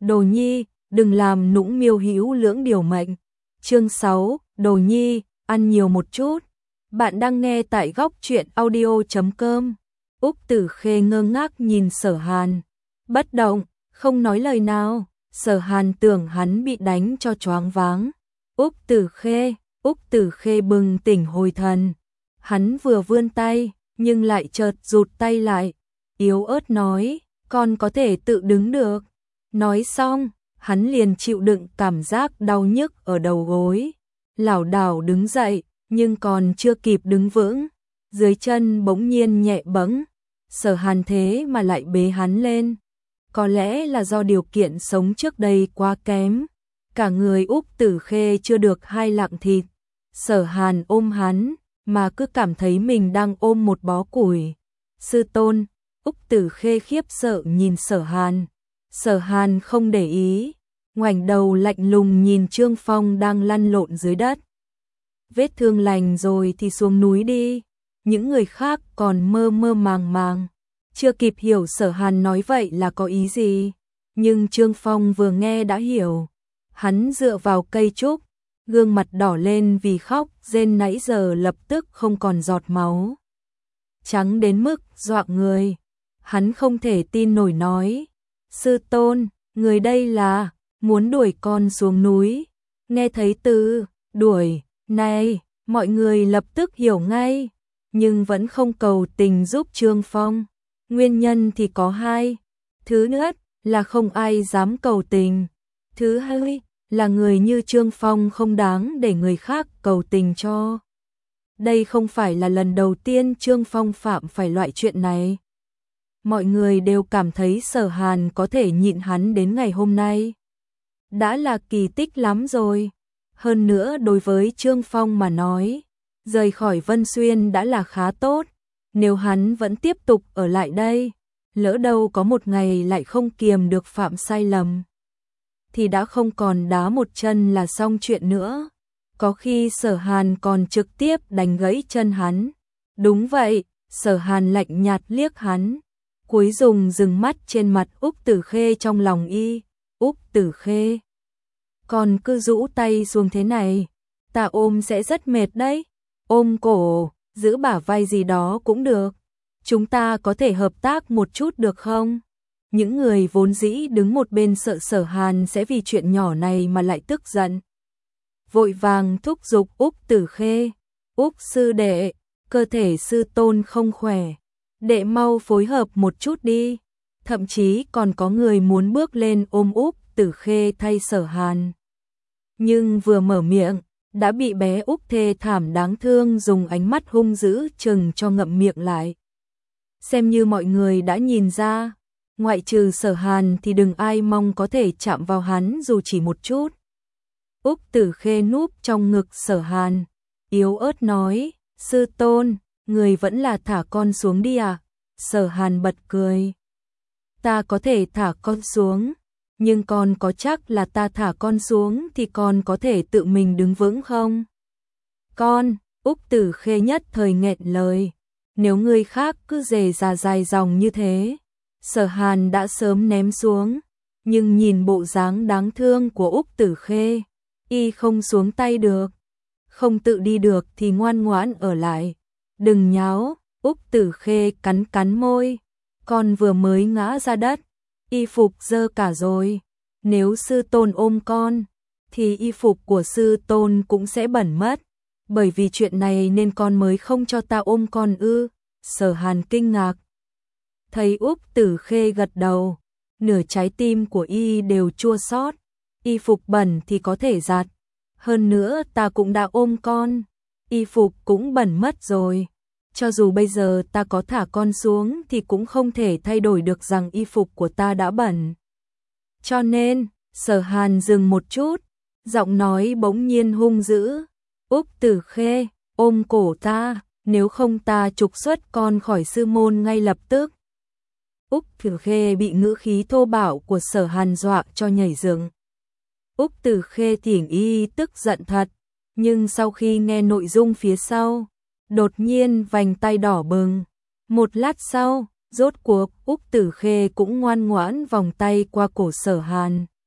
Đồ Nhi, đừng làm nũng miêu hữu lưỡng điều mệnh. Chương 6, Đồ Nhi, ăn nhiều một chút. Bạn đang nghe tại góc truyện audio.com. Úc Tử Khê ngơ ngác nhìn Sở Hàn, bất động, không nói lời nào. Sở Hàn tưởng hắn bị đánh cho choáng váng. Úc Tử Khê bừng tỉnh hồi thần. Hắn vừa vươn tay, nhưng lại chợt rụt tay lại, yếu ớt nói, con có thể tự đứng được. Nói xong, hắn liền chịu đựng cảm giác đau nhức ở đầu gối, lảo đảo đứng dậy, nhưng còn chưa kịp đứng vững, dưới chân bỗng nhiên nhẹ bẫng. Sở Hàn thế mà lại bế hắn lên. Có lẽ là do điều kiện sống trước đây quá kém, cả người Úc Tử Khê chưa được 2 lạng thịt. Sở Hàn ôm hắn, mà cứ cảm thấy mình đang ôm một bó củi. Sư tôn, Úc Tử Khê khiếp sợ nhìn Sở Hàn. Sở Hàn không để ý, ngoảnh đầu lạnh lùng nhìn Trương Phong đang lăn lộn dưới đất. Vết thương lành rồi thì xuống núi đi. Những người khác còn mơ mơ màng màng, chưa kịp hiểu Sở Hàn nói vậy là có ý gì. Nhưng Trương Phong vừa nghe đã hiểu. Hắn dựa vào cây trúc, gương mặt đỏ lên vì khóc, rên nãy giờ lập tức không còn giọt máu. Trắng đến mức dọa người. Hắn không thể tin nổi nói, sư tôn, người đây là muốn đuổi con xuống núi. Nghe thấy từ đuổi này, mọi người lập tức hiểu ngay, nhưng vẫn không cầu tình giúp Trương Phong. Nguyên nhân thì có 2. Thứ nhất là không ai dám cầu tình. Thứ hai là người như Trương Phong không đáng để người khác cầu tình cho. Đây không phải là lần đầu tiên Trương Phong phạm phải loại chuyện này. Mọi người đều cảm thấy Sở Hàn có thể nhịn hắn đến ngày hôm nay đã là kỳ tích lắm rồi. Hơn nữa đối với Trương Phong mà nói, rời khỏi Vân Xuyên đã là khá tốt. Nếu hắn vẫn tiếp tục ở lại đây, lỡ đâu có một ngày lại không kiềm được phạm sai lầm, thì đã không còn đá một chân là xong chuyện nữa. Có khi Sở Hàn còn trực tiếp đánh gãy chân hắn. Đúng vậy, Sở Hàn lạnh nhạt liếc hắn, cuối dừng mắt trên mặt Úc Tử Khê trong lòng y. Úc Tử Khê, còn cứ rũ tay xuống thế này, ta ôm sẽ rất mệt đấy. Ôm cổ, giữ bả vai gì đó cũng được. Chúng ta có thể hợp tác một chút được không? Những người vốn dĩ đứng một bên sợ Sở Hàn sẽ vì chuyện nhỏ này mà lại tức giận, vội vàng thúc giục Úc Tử Khê. Úc sư đệ, cơ thể sư tôn không khỏe, đệ mau phối hợp một chút đi. Thậm chí còn có người muốn bước lên ôm Úc Tử Khê thay Sở Hàn. Nhưng vừa mở miệng, đã bị bé Úc thê thảm đáng thương dùng ánh mắt hung dữ chừng cho ngậm miệng lại. Xem như mọi người đã nhìn ra, ngoại trừ Sở Hàn thì đừng ai mong có thể chạm vào hắn dù chỉ một chút. Úc Tử Khê núp trong ngực Sở Hàn, yếu ớt nói, sư tôn, người vẫn là thả con xuống đi à? Sở Hàn bật cười. Ta có thể thả con xuống, nhưng con có chắc là ta thả con xuống thì con có thể tự mình đứng vững không? Con, Úc Tử Khê nhất thời nghẹn lời. Nếu người khác cứ rề rà dài dòng như thế, Sở Hàn đã sớm ném xuống. Nhưng nhìn bộ dáng đáng thương của Úc Tử Khê, y không xuống tay được. Không tự đi được thì ngoan ngoãn ở lại. Đừng nháo. Úc Tử Khê cắn cắn môi. Con vừa mới ngã ra đất, y phục dơ cả rồi. Nếu sư tôn ôm con, thì y phục của sư tôn cũng sẽ bẩn mất. Bởi vì chuyện này nên con mới không cho ta ôm con ư? Sở Hàn kinh ngạc. Thấy Úc Tử Khê gật đầu, nửa trái tim của y đều chua xót. Y phục bẩn thì có thể giặt. Hơn nữa ta cũng đã ôm con, y phục cũng bẩn mất rồi. Cho dù bây giờ ta có thả con xuống thì cũng không thể thay đổi được rằng y phục của ta đã bẩn. Cho nên, Sở Hàn dừng một chút, giọng nói bỗng nhiên hung dữ. Úc Tử Khê, ôm cổ ta, nếu không ta trục xuất con khỏi sư môn ngay lập tức. Úc Tử Khê bị ngữ khí thô bạo của Sở Hàn dọa cho nhảy dựng. Úc Tử Khê thỉnh y tức giận thật, nhưng sau khi nghe nội dung phía sau, đột nhiên vành tay đỏ bừng. Một lát sau, rốt cuộc Úc Tử Khê cũng ngoan ngoãn vòng tay qua cổ Sở Hàn.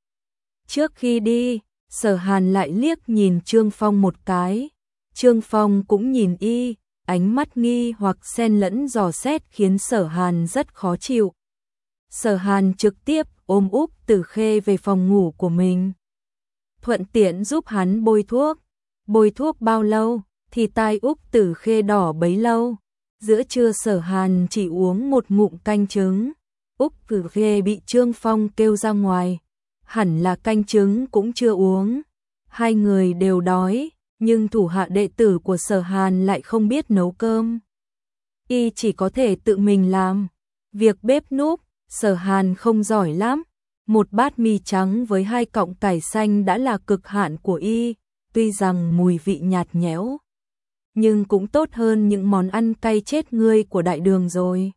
Trước khi đi, Sở Hàn lại liếc nhìn Trương Phong một cái. Trương Phong cũng nhìn y, ánh mắt nghi hoặc xen lẫn dò xét khiến Sở Hàn rất khó chịu. Sở Hàn trực tiếp ôm Úc Tử Khê về phòng ngủ của mình. Thuận tiện giúp hắn bôi thuốc. Bôi thuốc bao lâu thì tai Úc Tử Khê đỏ bấy lâu. Giữa trưa Sở Hàn chỉ uống một ngụm canh trứng. Úc Tử Khê bị Trương Phong kêu ra ngoài. Hẳn là canh trứng cũng chưa uống. Hai người đều đói, nhưng thủ hạ đệ tử của Sở Hàn lại không biết nấu cơm. Y chỉ có thể tự mình làm. Việc bếp núc, Sở Hàn không giỏi lắm. Một bát mì trắng với 2 cọng cải xanh đã là cực hạn của y, tuy rằng mùi vị nhạt nhẽo, nhưng cũng tốt hơn những món ăn cay chết người của đại đường rồi.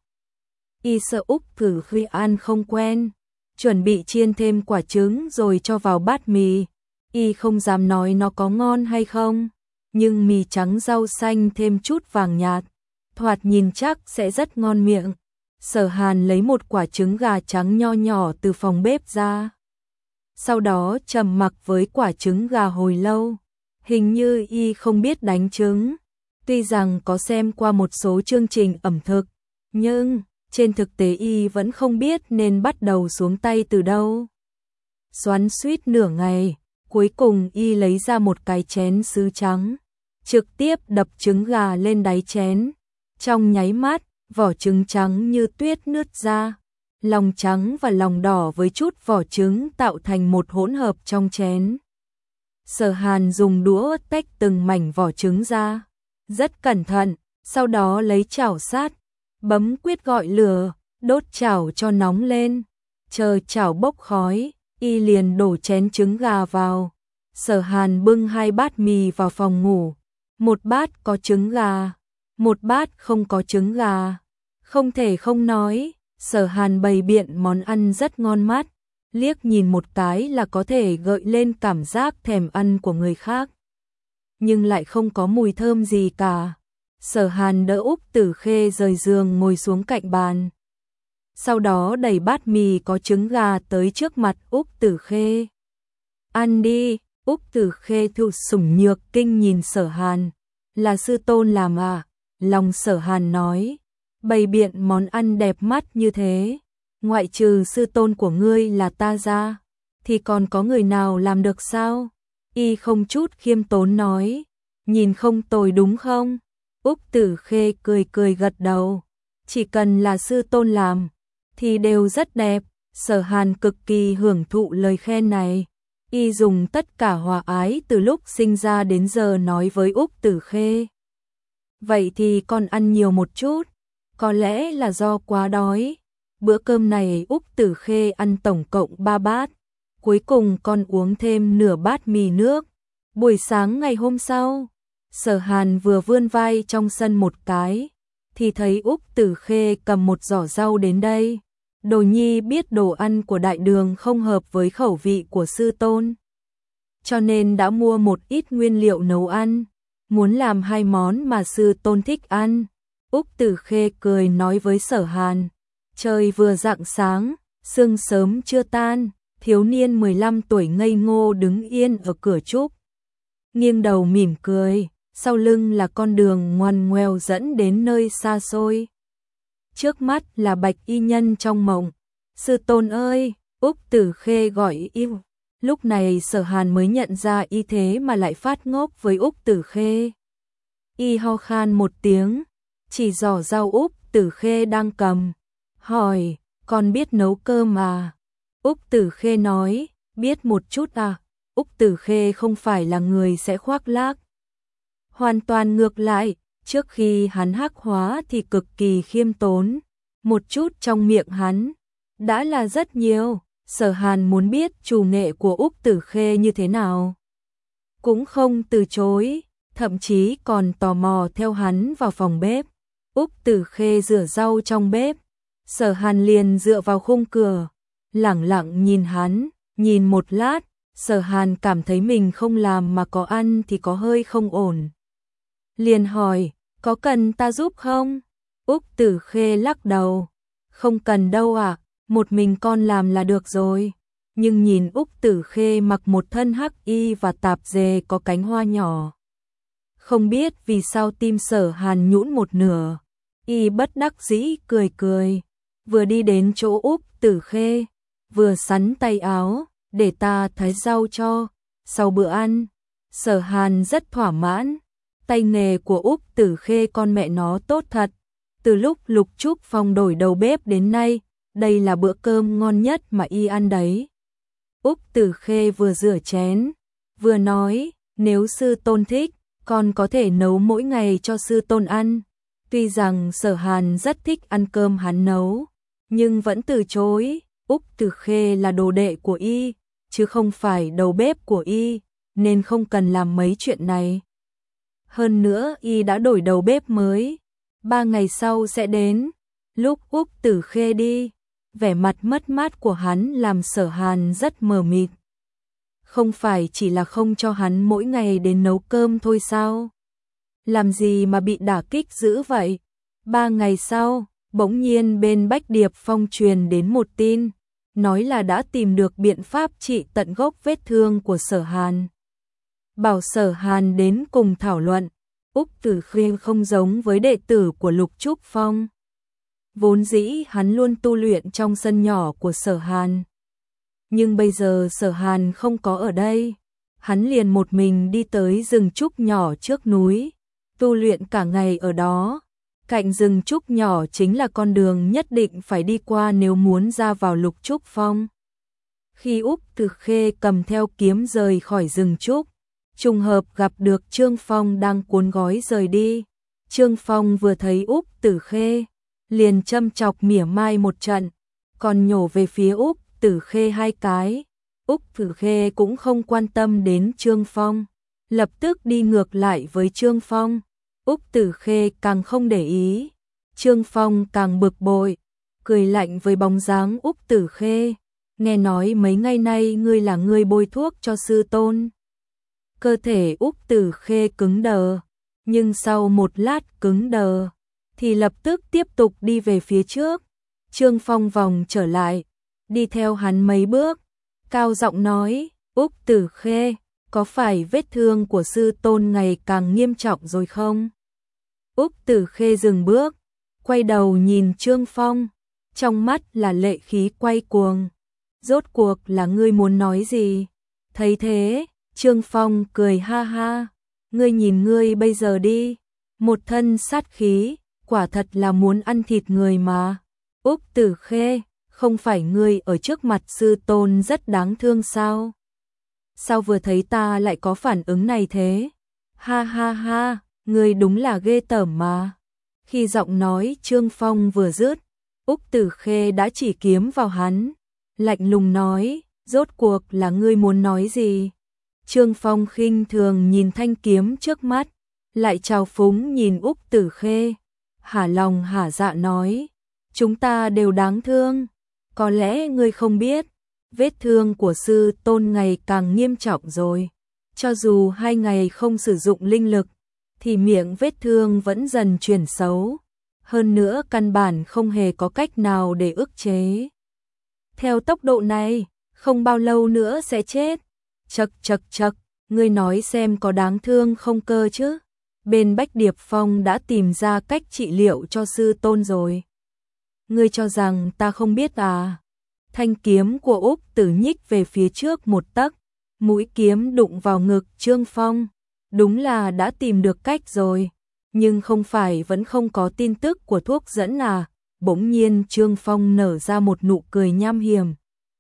Y sợ Úc Tử Khê ăn không quen, chuẩn bị chiên thêm quả trứng rồi cho vào bát mì. Y không dám nói nó có ngon hay không, nhưng mì trắng rau xanh thêm chút vàng nhạt, thoạt nhìn chắc sẽ rất ngon miệng. Sở Hàn lấy một quả trứng gà trắng nho nhỏ từ phòng bếp ra. Sau đó trầm mặc với quả trứng gà hồi lâu. Hình như y không biết đánh trứng. Tuy rằng có xem qua một số chương trình ẩm thực, nhưng trên thực tế y vẫn không biết nên bắt đầu xuống tay từ đâu. Xoắn xuýt nửa ngày, cuối cùng y lấy ra một cái chén sứ trắng, trực tiếp đập trứng gà lên đáy chén. Trong nháy mắt, vỏ trứng trắng như tuyết nứt ra, lòng trắng và lòng đỏ với chút vỏ trứng tạo thành một hỗn hợp trong chén. Sở Hàn dùng đũa tách từng mảnh vỏ trứng ra, rất cẩn thận, sau đó lấy chảo sát, bấm quyết gọi lửa, đốt chảo cho nóng lên. Chờ chảo bốc khói, y liền đổ chén trứng gà vào. Sở Hàn bưng 2 bát mì vào phòng ngủ, một bát có trứng gà, một bát không có trứng gà. Không thể không nói, Sở Hàn bày biện món ăn rất ngon mắt, liếc nhìn một cái là có thể gợi lên cảm giác thèm ăn của người khác. Nhưng lại không có mùi thơm gì cả. Sở Hàn đỡ Úc Tử Khê rời giường ngồi xuống cạnh bàn. Sau đó đẩy bát mì có trứng gà tới trước mặt Úc Tử Khê. Ăn đi, Úc Tử Khê thụ sủng nhược kinh nhìn Sở Hàn. Là sư tôn làm à? Lòng Sở Hàn nói. Bày biện món ăn đẹp mắt như thế, ngoại trừ sư tôn của ngươi là ta ra, thì còn có người nào làm được sao? Y không chút khiêm tốn nói. Nhìn không tồi đúng không? Úc Tử Khê cười cười gật đầu. Chỉ cần là sư tôn làm thì đều rất đẹp. Sở Hàn cực kỳ hưởng thụ lời khen này. Y dùng tất cả hòa ái từ lúc sinh ra đến giờ nói với Úc Tử Khê. Vậy thì con ăn nhiều một chút. Có lẽ là do quá đói. Bữa cơm này Úc Tử Khê ăn tổng cộng 3 bát. Cuối cùng con uống thêm nửa bát mì nước. Buổi sáng ngày hôm sau, Sở Hàn vừa vươn vai trong sân một cái, thì thấy Úc Tử Khê cầm một giỏ rau đến đây. Đồ nhi biết đồ ăn của đại đường không hợp với khẩu vị của sư tôn, cho nên đã mua một ít nguyên liệu nấu ăn, muốn làm 2 món mà sư tôn thích ăn. Úc Tử Khê cười nói với Sở Hàn. Trời vừa rạng sáng, sương sớm chưa tan, thiếu niên 15 tuổi ngây ngô đứng yên ở cửa trúc, nghiêng đầu mỉm cười, sau lưng là con đường ngoằn ngoèo dẫn đến nơi xa xôi. Trước mắt là Bạch Y Nhân trong mộng. Sư tôn ơi, Úc Tử Khê gọi yêu. Lúc này Sở Hàn mới nhận ra y thế mà lại phát ngốc với Úc Tử Khê. Y ho khan một tiếng, chỉ giỏ rau Úc Tử Khê đang cầm, hỏi, con biết nấu cơm à? Úc Tử Khê nói, biết một chút à. Úc Tử Khê không phải là người sẽ khoác lác. Hoàn toàn ngược lại, trước khi hắn hắc hóa thì cực kỳ khiêm tốn. Một chút trong miệng hắn đã là rất nhiều. Sở Hàn muốn biết chủ nghệ của Úc Tử Khê như thế nào, cũng không từ chối, thậm chí còn tò mò theo hắn vào phòng bếp. Úc Tử Khê rửa rau trong bếp, Sở Hàn liền dựa vào khung cửa, lẳng lặng nhìn hắn. Nhìn một lát, Sở Hàn cảm thấy mình không làm mà có ăn thì có hơi không ổn. Liền hỏi, có cần ta giúp không? Úc Tử Khê lắc đầu, không cần đâu ạ, một mình con làm là được rồi. nhưng nhìn Úc Tử Khê mặc một thân hắc y và tạp dề có cánh hoa nhỏ. Không biết vì sao tim Sở Hàn nhũn một nửa, y bất đắc dĩ cười cười, vừa đi đến chỗ Úc Tử Khê, vừa xắn tay áo, để ta thái rau cho, sau bữa ăn. Sở Hàn rất thỏa mãn, tay nghề của Úc Tử Khê con mẹ nó tốt thật, từ lúc Lục Trúc Phong đổi đầu bếp đến nay, đây là bữa cơm ngon nhất mà y ăn đấy. Úc Tử Khê vừa rửa chén, vừa nói, nếu sư tôn thích, con có thể nấu mỗi ngày cho sư tôn ăn. Tuy rằng Sở Hàn rất thích ăn cơm hắn nấu, nhưng vẫn từ chối. Úc Tử Khê là đồ đệ của y, chứ không phải đầu bếp của y, nên không cần làm mấy chuyện này. Hơn nữa y đã đổi đầu bếp mới, 3 ngày sau sẽ đến. Lúc Úc Tử Khê đi, vẻ mặt mất mát của hắn làm Sở Hàn rất mờ mịt. Không phải chỉ là không cho hắn mỗi ngày đến nấu cơm thôi sao? Làm gì mà bị đả kích dữ vậy? 3 ngày sau, bỗng nhiên bên Bách Điệp Phong truyền đến một tin, nói là đã tìm được biện pháp trị tận gốc vết thương của Sở Hàn. Bảo Sở Hàn đến cùng thảo luận. Úc Tử Khê không giống với đệ tử của Lục Trúc Phong. Vốn dĩ hắn luôn tu luyện trong sân nhỏ của Sở Hàn. Nhưng bây giờ Sở Hàn không có ở đây, hắn liền một mình đi tới rừng trúc nhỏ trước núi, tu luyện cả ngày ở đó. Cạnh rừng trúc nhỏ chính là con đường nhất định phải đi qua nếu muốn ra vào Lục Trúc Phong. Khi Úc Tử Khê cầm theo kiếm rời khỏi rừng trúc, trùng hợp gặp được Trương Phong đang cuốn gói rời đi. Trương Phong vừa thấy Úc Tử Khê, liền châm chọc mỉa mai một trận, còn nhổ về phía Úc Tử Khê 2 cái. Úc Tử Khê cũng không quan tâm đến Trương Phong, lập tức đi ngược lại với Trương Phong. Úc Tử Khê càng không để ý, Trương Phong càng bực bội, cười lạnh với bóng dáng Úc Tử Khê. Nghe nói mấy ngày nay ngươi là người bôi thuốc cho sư tôn. Cơ thể Úc Tử Khê cứng đờ, nhưng sau một lát cứng đờ, thì lập tức tiếp tục đi về phía trước. Trương Phong vòng trở lại, đi theo hắn mấy bước, cao giọng nói, Úc Tử Khê, có phải vết thương của sư tôn ngày càng nghiêm trọng rồi không? Úc Tử Khê dừng bước, quay đầu nhìn Trương Phong, trong mắt là lệ khí quay cuồng. Rốt cuộc là ngươi muốn nói gì? Thấy thế, Trương Phong cười ha ha, ngươi nhìn ngươi bây giờ đi, một thân sát khí, quả thật là muốn ăn thịt người mà. Úc Tử Khê, không phải ngươi ở trước mặt sư tôn rất đáng thương sao? Sao vừa thấy ta lại có phản ứng này thế? Ha ha ha, ngươi đúng là ghê tởm mà. Khi giọng nói Trương Phong vừa dứt, Úc Tử Khê đã chỉ kiếm vào hắn, lạnh lùng nói, rốt cuộc là ngươi muốn nói gì? Trương Phong khinh thường nhìn thanh kiếm trước mắt, lại trào phúng nhìn Úc Tử Khê, hả lòng hả dạ nói, chúng ta đều đáng thương, có lẽ ngươi không biết, vết thương của sư tôn ngày càng nghiêm trọng rồi, cho dù 2 ngày không sử dụng linh lực, thì miệng vết thương vẫn dần chuyển xấu, hơn nữa căn bản không hề có cách nào để ức chế. Theo tốc độ này, không bao lâu nữa sẽ chết. Chậc chậc chậc, ngươi nói xem có đáng thương không cơ chứ? Bên Bách Điệp Phong đã tìm ra cách trị liệu cho sư tôn rồi. Ngươi cho rằng ta không biết à? Thanh kiếm của Úc Tử nhích về phía trước một tấc, mũi kiếm đụng vào ngực Trương Phong. Đúng là đã tìm được cách rồi, nhưng không phải vẫn không có tin tức của thuốc dẫn à? Bỗng nhiên Trương Phong nở ra một nụ cười nham hiểm.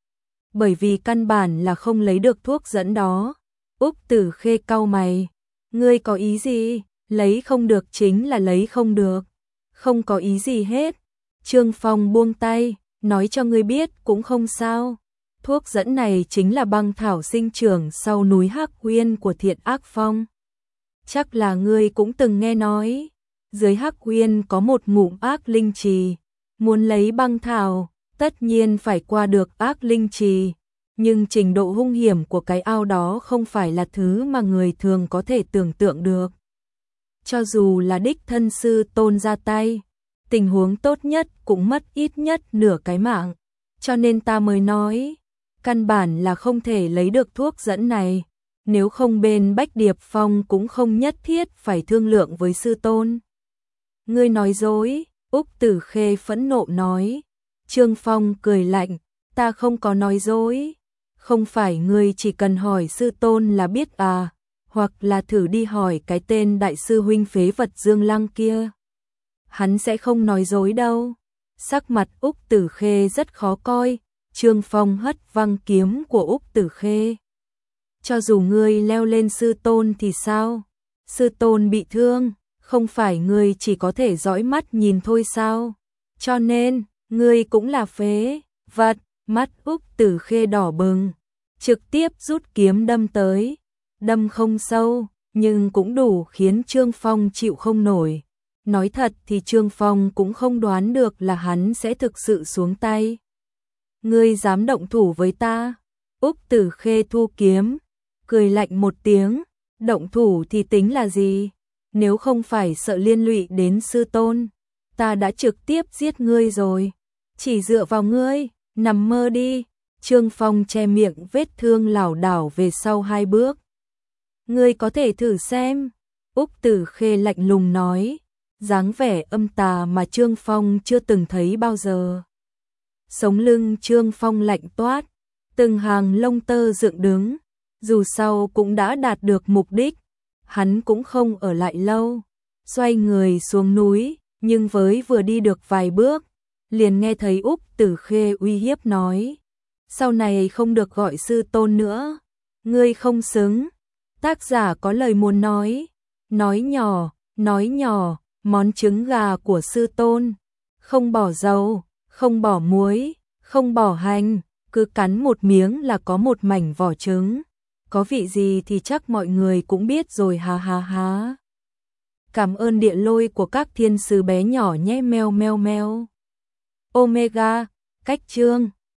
Bởi vì căn bản là không lấy được thuốc dẫn đó. Úc Tử Khê cau mày, ngươi có ý gì? Lấy không được chính là lấy không được, không có ý gì hết. Trương Phong buông tay, nói cho ngươi biết cũng không sao. Thuốc dẫn này chính là băng thảo sinh trưởng sau núi Hắc Uyên của Thiện Ác Phong. Chắc là ngươi cũng từng nghe nói, dưới Hắc Uyên có một ngụm ác linh trì, muốn lấy băng thảo, tất nhiên phải qua được ác linh trì, nhưng trình độ hung hiểm của cái ao đó không phải là thứ mà người thường có thể tưởng tượng được. Cho dù là đích thân sư tôn ra tay, tình huống tốt nhất cũng mất ít nhất nửa cái mạng, cho nên ta mới nói, căn bản là không thể lấy được thuốc dẫn này, nếu không bên Bách Điệp Phong cũng không nhất thiết phải thương lượng với sư tôn. Ngươi nói dối, Úc Tử Khê phẫn nộ nói. Trương Phong cười lạnh, ta không có nói dối, không phải ngươi chỉ cần hỏi sư tôn là biết à, hoặc là thử đi hỏi cái tên đại sư huynh phế vật Dương Lăng kia. Hắn sẽ không nói dối đâu. Sắc mặt Úc Tử Khê rất khó coi, Trương Phong hất văng kiếm của Úc Tử Khê. Cho dù ngươi leo lên sư tôn thì sao? Sư tôn bị thương, không phải ngươi chỉ có thể dõi mắt nhìn thôi sao? Cho nên, ngươi cũng là phế vật. Mắt Úc Tử Khê đỏ bừng, trực tiếp rút kiếm đâm tới. Đâm không sâu, nhưng cũng đủ khiến Trương Phong chịu không nổi. Nói thật thì Trương Phong cũng không đoán được là hắn sẽ thực sự xuống tay. Ngươi dám động thủ với ta? Úc Tử Khê thu kiếm, cười lạnh một tiếng, động thủ thì tính là gì? Nếu không phải sợ liên lụy đến sư tôn, ta đã trực tiếp giết ngươi rồi. Chỉ dựa vào ngươi, nằm mơ đi. Trương Phong che miệng vết thương lảo đảo về sau 2 bước. Ngươi có thể thử xem. Úc Tử Khê lạnh lùng nói, dáng vẻ âm tà mà Trương Phong chưa từng thấy bao giờ. Sống lưng Trương Phong lạnh toát, từng hàng lông tơ dựng đứng, dù sau cũng đã đạt được mục đích, hắn cũng không ở lại lâu, xoay người xuống núi, nhưng với vừa đi được vài bước, liền nghe thấy Úc Tử Khê uy hiếp nói, sau này không được gọi sư tôn nữa, ngươi không xứng. Tác giả có lời muốn nói nhỏ, món trứng gà của sư tôn, không bỏ dầu, không bỏ muối, không bỏ hành, cứ cắn một miếng là có một mảnh vỏ trứng. Có vị gì thì chắc mọi người cũng biết rồi ha ha ha. Cảm ơn địa lôi của các thiên sứ bé nhỏ nhé meo meo meo. Omega, cách chương